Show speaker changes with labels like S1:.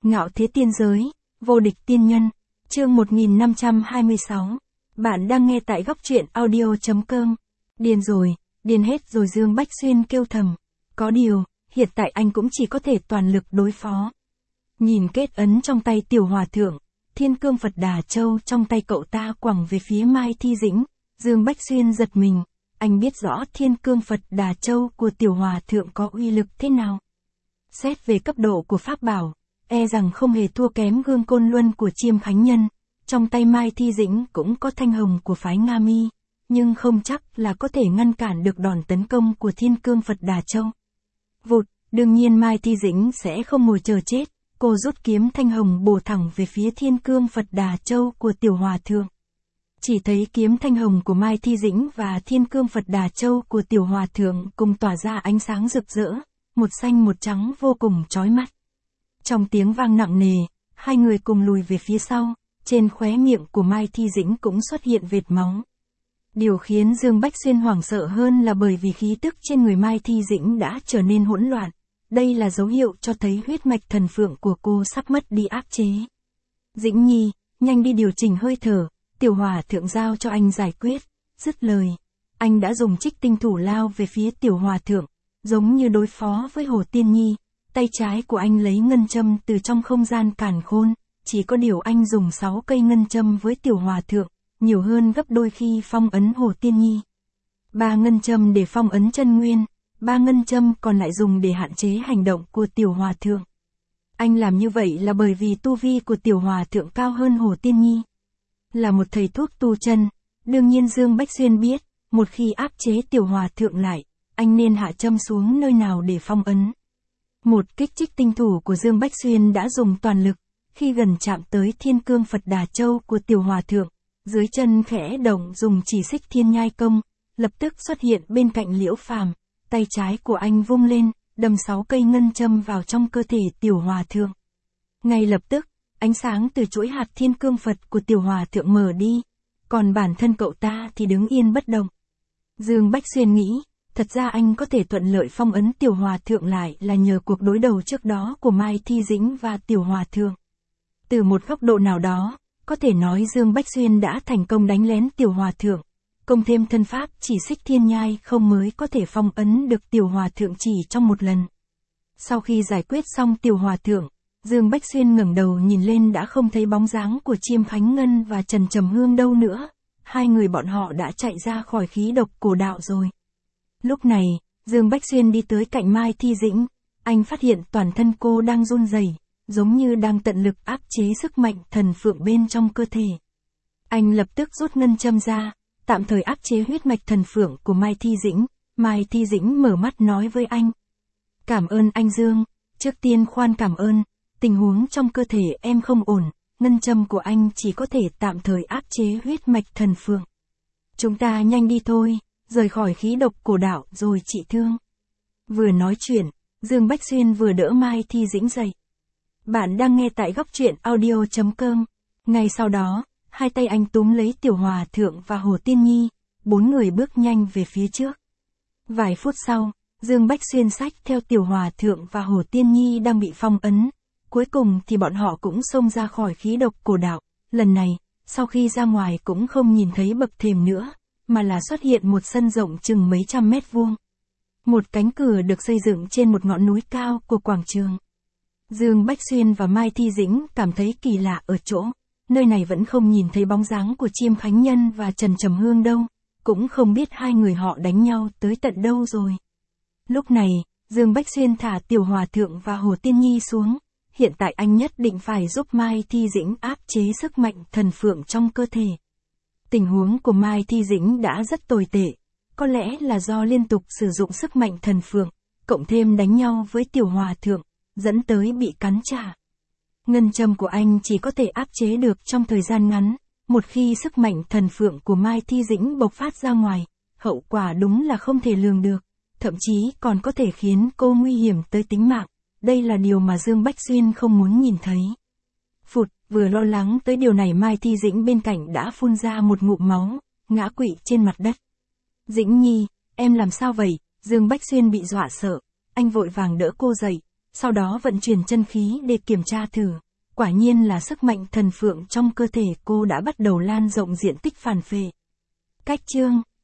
S1: Ngạo thế tiên giới, vô địch tiên nhân, chương 1526. Bạn đang nghe tại góc truyện audio.com. Điên rồi, điên hết rồi, Dương Bách Xuyên kêu thầm. Có điều, hiện tại anh cũng chỉ có thể toàn lực đối phó. Nhìn kết ấn trong tay tiểu hòa thượng, Thiên Cương Phật Đà Châu trong tay cậu ta quẳng về phía Mai Thi Dĩnh, Dương Bách Xuyên giật mình, anh biết rõ Thiên Cương Phật Đà Châu của tiểu hòa thượng có uy lực thế nào. Xét về cấp độ của pháp bảo, e rằng không hề thua kém Gương Côn Luân của Chiêm Khánh Nhân, trong tay Mai Thi Dĩnh cũng có thanh hồng của phái Nga Mi, nhưng không chắc là có thể ngăn cản được đòn tấn công của Thiên Cương Phật Đà Châu. Vụt, đương nhiên Mai Thi Dĩnh sẽ không ngồi chờ chết, cô rút kiếm thanh hồng bổ thẳng về phía Thiên Cương Phật Đà Châu của tiểu hòa thượng. Chỉ thấy kiếm thanh hồng của Mai Thi Dĩnh và Thiên Cương Phật Đà Châu của tiểu hòa thượng cùng tỏa ra ánh sáng rực rỡ, một xanh một trắng vô cùng chói mắt. Trong tiếng vang nặng nề, hai người cùng lùi về phía sau, trên khóe miệng của Mai Thi Dĩnh cũng xuất hiện vệt máu. Điều khiến Dương Bách Xuyên hoảng sợ hơn là bởi vì khí tức trên người Mai Thi Dĩnh đã trở nên hỗn loạn. Đây là dấu hiệu cho thấy huyết mạch thần phượng của cô sắp mất đi áp chế. Dĩnh Nhi, nhanh đi điều chỉnh hơi thở, tiểu hòa thượng giao cho anh giải quyết. Dứt lời, anh đã dùng trích tinh thủ lao về phía tiểu hòa thượng, giống như đối phó với Hồ Tiên Nhi. Tay trái của anh lấy ngân châm từ trong không gian càn khôn, chỉ có điều anh dùng 6 cây ngân châm với tiểu hòa thượng, nhiều hơn gấp đôi khi phong ấn Hồ Tiên Nhi. 3 ngân châm để phong ấn chân nguyên, 3 ngân châm còn lại dùng để hạn chế hành động của tiểu hòa thượng. Anh làm như vậy là bởi vì tu vi của tiểu hòa thượng cao hơn Hồ Tiên Nhi. Là một thầy thuốc tu chân, đương nhiên Dương Bách Xuyên biết, một khi áp chế tiểu hòa thượng lại, anh nên hạ châm xuống nơi nào để phong ấn. Một kích trích tinh thủ của Dương Bách Xuyên đã dùng toàn lực, khi gần chạm tới Thiên Cương Phật Đà Châu của tiểu hòa thượng, dưới chân khẽ động dùng chỉ xích thiên nhai công, lập tức xuất hiện bên cạnh Liễu Phàm, tay trái của anh vung lên, đâm 6 cây ngân châm vào trong cơ thể tiểu hòa thượng. Ngay lập tức, ánh sáng từ chuỗi hạt Thiên Cương Phật của tiểu hòa thượng mở đi, còn bản thân cậu ta thì đứng yên bất động. Dương Bách Xuyên nghĩ, thật ra anh có thể thuận lợi phong ấn tiểu hòa thượng lại là nhờ cuộc đối đầu trước đó của Mai Thi Dĩnh và tiểu hòa thượng. Từ một góc độ nào đó, có thể nói Dương Bách Xuyên đã thành công đánh lén tiểu hòa thượng, cộng thêm thân pháp chỉ xích thiên nhai không mới có thể phong ấn được tiểu hòa thượng chỉ trong một lần. Sau khi giải quyết xong tiểu hòa thượng, Dương Bách Xuyên ngẩng đầu nhìn lên đã không thấy bóng dáng của Chiêm Khánh Ngân và Trần Trầm Hương đâu nữa, hai người bọn họ đã chạy ra khỏi khí độc cổ đạo rồi. Lúc này, Dương Bách Xuyên đi tới cạnh Mai Thi Dĩnh, anh phát hiện toàn thân cô đang run rẩy, giống như đang tận lực áp chế sức mạnh thần phượng bên trong cơ thể. Anh lập tức rút ngân châm ra, tạm thời áp chế huyết mạch thần phượng của Mai Thi Dĩnh. Mai Thi Dĩnh mở mắt nói với anh. Cảm ơn anh Dương, trước tiên khoan cảm ơn, tình huống trong cơ thể em không ổn, ngân châm của anh chỉ có thể tạm thời áp chế huyết mạch thần phượng. Chúng ta nhanh đi thôi, rời khỏi khí độc cổ đạo rồi trị thương. Vừa nói chuyện, Dương Bách Xuyên vừa đỡ Mai Thi Dĩnh dậy. Bạn đang nghe tại góc truyện audio.com. Ngay sau đó, hai tay anh túm lấy tiểu hòa thượng và Hồ Tiên Nhi, 4 người bước nhanh về phía trước. Vài phút sau, Dương Bách Xuyên xách theo tiểu hòa thượng và Hồ Tiên Nhi đang bị phong ấn. Cuối cùng thì bọn họ cũng xông ra khỏi khí độc cổ đạo. Lần này, sau khi ra ngoài cũng không nhìn thấy bậc thềm nữa, mà là xuất hiện một sân rộng chừng mấy trăm mét vuông. Một cánh cửa được xây dựng trên một ngọn núi cao của quảng trường. Dương Bách Xuyên và Mai Thi Dĩnh cảm thấy kỳ lạ ở chỗ, nơi này vẫn không nhìn thấy bóng dáng của Chiêm Khánh Nhân và Trần Trầm Hương đâu, cũng không biết hai người họ đánh nhau tới tận đâu rồi. Lúc này, Dương Bách Xuyên thả tiểu hòa thượng và Hồ Tiên Nhi xuống, hiện tại anh nhất định phải giúp Mai Thi Dĩnh áp chế sức mạnh thần phượng trong cơ thể. Tình huống của Mai Thi Dĩnh đã rất tồi tệ, có lẽ là do liên tục sử dụng sức mạnh thần phượng, cộng thêm đánh nhau với tiểu hòa thượng, dẫn tới bị cắn trả. Ngân châm của anh chỉ có thể áp chế được trong thời gian ngắn, một khi sức mạnh thần phượng của Mai Thi Dĩnh bộc phát ra ngoài, hậu quả đúng là không thể lường được, thậm chí còn có thể khiến cô nguy hiểm tới tính mạng, đây là điều mà Dương Bách Xuyên không muốn nhìn thấy. Phụt, vừa lo lắng tới điều này Mai Thi Dĩnh bên cạnh đã phun ra một ngụm máu, ngã quỵ trên mặt đất. Dĩnh Nhi, em làm sao vậy? Dương Bách Xuyên bị dọa sợ, anh vội vàng đỡ cô dậy, sau đó vận chuyển chân khí để kiểm tra thử. Quả nhiên là sức mạnh thần phượng trong cơ thể cô đã bắt đầu lan rộng diện tích phản phệ. Cách chương